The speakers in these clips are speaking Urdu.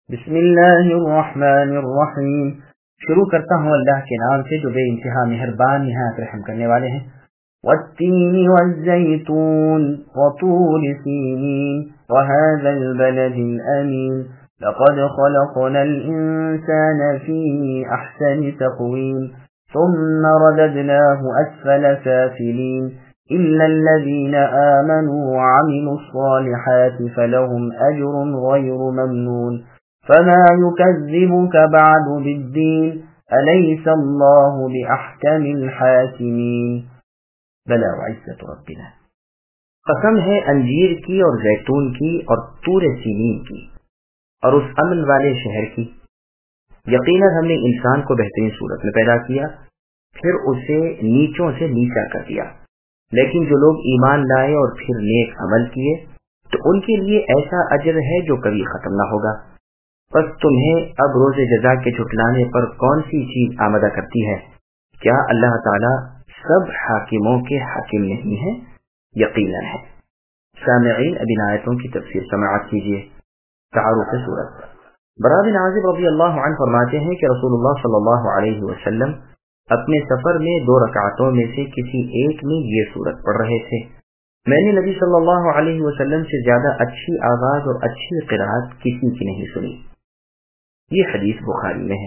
بسم اللہ الرحمن الرحیم۔ شروع کرتا ہوں اللہ کے نام سے جو بے انتہا مہربان نہایت رحم کرنے والے ہیں۔ والتین والزیتون وطور سینین وهذا البلد الامین لقد خلقنا الانسان فی احسن تقویم ثم رددناه اسفل سافلین إلا الذين آمنوا وعملوا الصالحات فلهم أجر غير ممنون فما يكذبك بعد بالدين أليس الله بأحكم الحاكمين بلا وعزة ربنا۔ قسم ہے انجیر کی اور زیتون کی اور طور سینین کی اور اس امن والے شہر کی۔ یقیناً ہم نے انسان کو بہترین صورت میں پیدا کیا، پھر اسے نیچوں سے نیچا کر دیا، لیکن جو لوگ ایمان لائے اور پھر نیک عمل کیے تو ان کے لیے ایسا اجر ہے جو کبھی ختم نہ ہوگا۔ بس تمہیں اب روز جزا کے جھٹلانے پر کون سی چیز آمدہ کرتی ہے؟ کیا اللہ تعالیٰ سب حاکموں کے حاکم نہیں ہے؟ یقیناً ہے۔ سامعین، اب ان آیتوں کی تفسیر سماعت کیجیے۔ تعارف سورت۔ برا بن عازب رضی اللہ عنہ فرماتے ہیں کہ رسول اللہ صلی اللہ علیہ وسلم اپنے سفر میں 2 رکعتوں میں سے کسی ایک میں یہ سورت پڑھ رہے تھے۔ میں نے نبی صلی اللہ علیہ وسلم سے زیادہ اچھی آواز اور اچھی قرأت کسی کی نہیں سنی۔ یہ حدیث بخاری میں ہے۔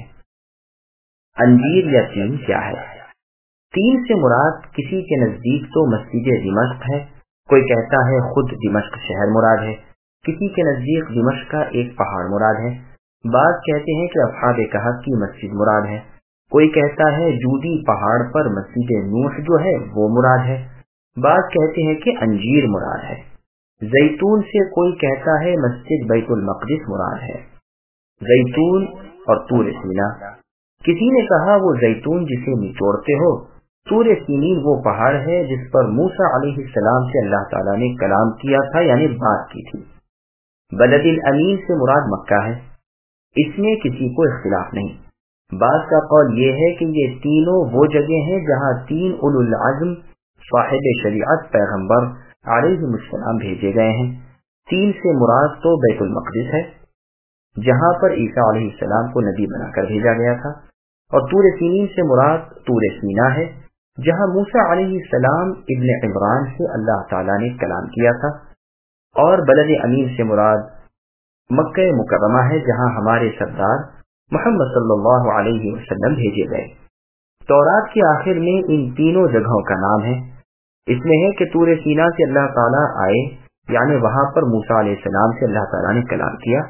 انجیر یا تین کیا ہے؟ تین سے مراد کسی کے نزدیک تو مسجد دمشق ہے، کوئی کہتا ہے خود دمشق شہر مراد ہے، کسی کے نزدیک دمشق کا ایک پہاڑ مراد ہے، بعض کہتے ہیں کہ اصحاب کہف کی مسجد مراد ہے، کوئی کہتا ہے جودی پہاڑ پر مسجد نوح جو ہے وہ مراد ہے، بعض کہتے ہیں کہ انجیر مراد ہے۔ زیتون سے کوئی کہتا ہے مسجد بیت المقدس مراد ہے۔ زیتون اور طور سینا، کسی نے کہا وہ زیتون جسے نچوڑتے ہو، طور سینین وہ پہاڑ ہے جس پر موسیٰ علیہ السلام سے اللہ تعالیٰ نے کلام کیا تھا، یعنی بات کی تھی۔ بلد الامین سے مراد مکہ ہے، اس میں کسی کو اختلاف نہیں۔ بعض کا قول یہ ہے کہ یہ تینوں وہ جگہ ہیں جہاں 3 اولو العزم صاحب شریعت پیغمبر علیہ السلام بھیجے گئے ہیں۔ 3 سے مراد تو بیت المقدس ہے جہاں پر عیسیٰ علیہ السلام کو نبی بنا کر بھیجا گیا تھا، اور طور سینین سے مراد طور سینا ہے جہاں موسیٰ علیہ السلام ابن عمران سے اللہ تعالیٰ نے کلام کیا تھا، اور بلد امین سے مراد مکہ مکرمہ ہے جہاں ہمارے سردار محمد صلی اللہ علیہ وسلم بھیجے گئے۔ تورات کے آخر میں ان تینوں جگہوں کا نام ہے۔ اس میں ہے کہ طور سینا سے اللہ تعالیٰ آئے، یعنی وہاں پر موسیٰ علیہ السلام سے اللہ تعالیٰ نے کلام کیا،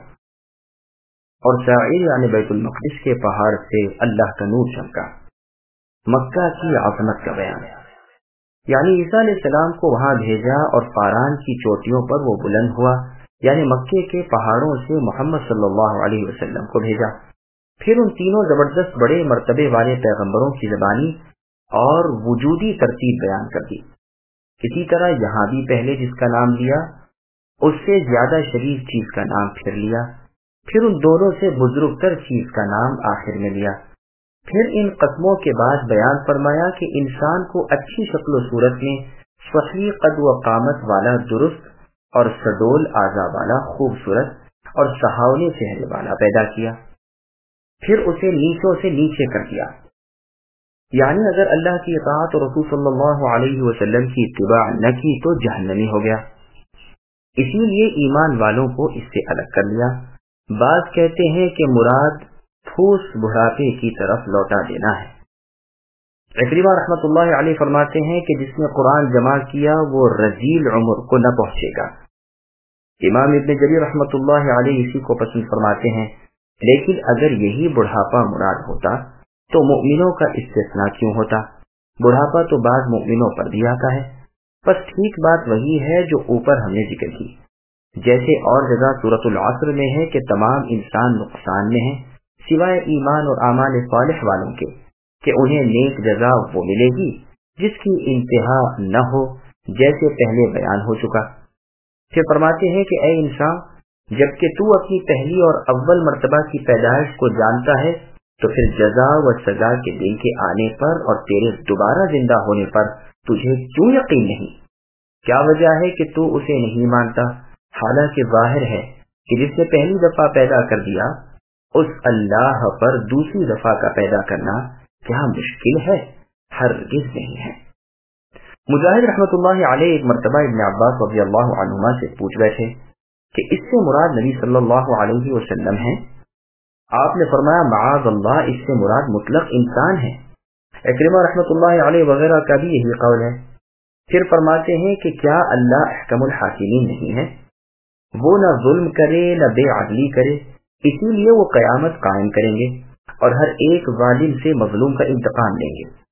اور سعیر یعنی بیت المقدس کے پہاڑ سے اللہ کا نور چمکا۔ مکہ کی عظمت کا بیان، یعنی عیسیٰ علیہ السلام کو وہاں بھیجا اور فاران کی چوٹیوں پر وہ بلند ہوا، یعنی مکے کے پہاڑوں سے محمد صلی اللہ علیہ وسلم کو بھیجا۔ پھر ان تینوں زبردست بڑے مرتبے والے پیغمبروں کی زبانی اور وجودی ترتیب بیان کر دی۔ اسی طرح یہاں بھی پہلے جس کا نام لیا اس سے زیادہ شریف چیز کا نام پھر لیا، پھر ان دونوں سے بزرگ تر چیز کا نام آخر میں لیا۔ پھر ان قسموں کے بعد بیان فرمایا کہ انسان کو اچھی شکل و صورت میں صحیح قد و قامت والا درست اور سڈول اعضاء والا خوبصورت اور سہاونے چہرے والا پیدا کیا، پھر اسے نیچوں سے نیچے کر دیا، یعنی اگر اللہ کی اطاعت اور رسول صلی اللہ علیہ وسلم کی اتباع نہ کی تو جہنمی ہو گیا، اسی لیے ایمان والوں کو اس سے الگ کر لیا۔ بعض کہتے ہیں کہ مراد پھوس بڑھاپے کی طرف لوٹا دینا ہے۔ عکرمہ رحمۃ اللہ علیہ فرماتے ہیں کہ جس نے قرآن جمع کیا وہ رذیل عمر کو نہ پہنچے گا۔ امام ابن جریر رحمۃ اللہ علیہ اسی کو پسند فرماتے ہیں، لیکن اگر یہی بڑھاپا مراد ہوتا تو مؤمنوں کا استثناء کیوں ہوتا؟ بڑھاپا تو بعض مؤمنوں پر بھی آتا ہے۔ بس ٹھیک بات وہی ہے جو اوپر ہم نے ذکر کی، جیسے اور جگہ سورۃ العصر میں ہے کہ تمام انسان نقصان میں ہیں سوائے ایمان اور اعمال صالح والوں کے، کہ انہیں نیک جزا وہ ملے گی جس کی انتہا نہ ہو، جیسے پہلے بیان ہو چکا۔ پھر فرماتے ہیں کہ اے انسان، جبکہ تو اپنی پہلی اور اول مرتبہ کی پیدائش کو جانتا ہے تو پھر جزا و سزا کے دن کے آنے پر اور تیرے دوبارہ زندہ ہونے پر تجھے کیوں یقین نہیں؟ کیا وجہ ہے کہ تو اسے نہیں مانتا؟ حالانکہ ظاہر ہے کہ جس نے پہلی دفعہ پیدا کر دیا اس اللہ پر دوسری دفعہ کا پیدا کرنا کیا مشکل ہے؟ ہرگز نہیں ہے۔ مجاہد رحمۃ اللہ علیہ ایک مرتبہ ابن عباس رضی اللہ عنہما سے پوچھ بیٹھے کہ اس سے مراد نبی صلی اللہ علیہ وسلم ہے؟ آپ نے فرمایا معاذ اللہ، اس سے مراد مطلق انسان ہے۔ اکرمہ رحمۃ اللہ علیہ وغیرہ کا بھی یہی قول ہے۔ پھر فرماتے ہیں کہ کیا اللہ احکم الحاکمین نہیں ہے؟ وہ نہ ظلم کرے نہ بے عدلی کرے، اسی لیے وہ قیامت قائم کریں گے اور ہر ایک ظالم سے مظلوم کا انتقام لیں گے۔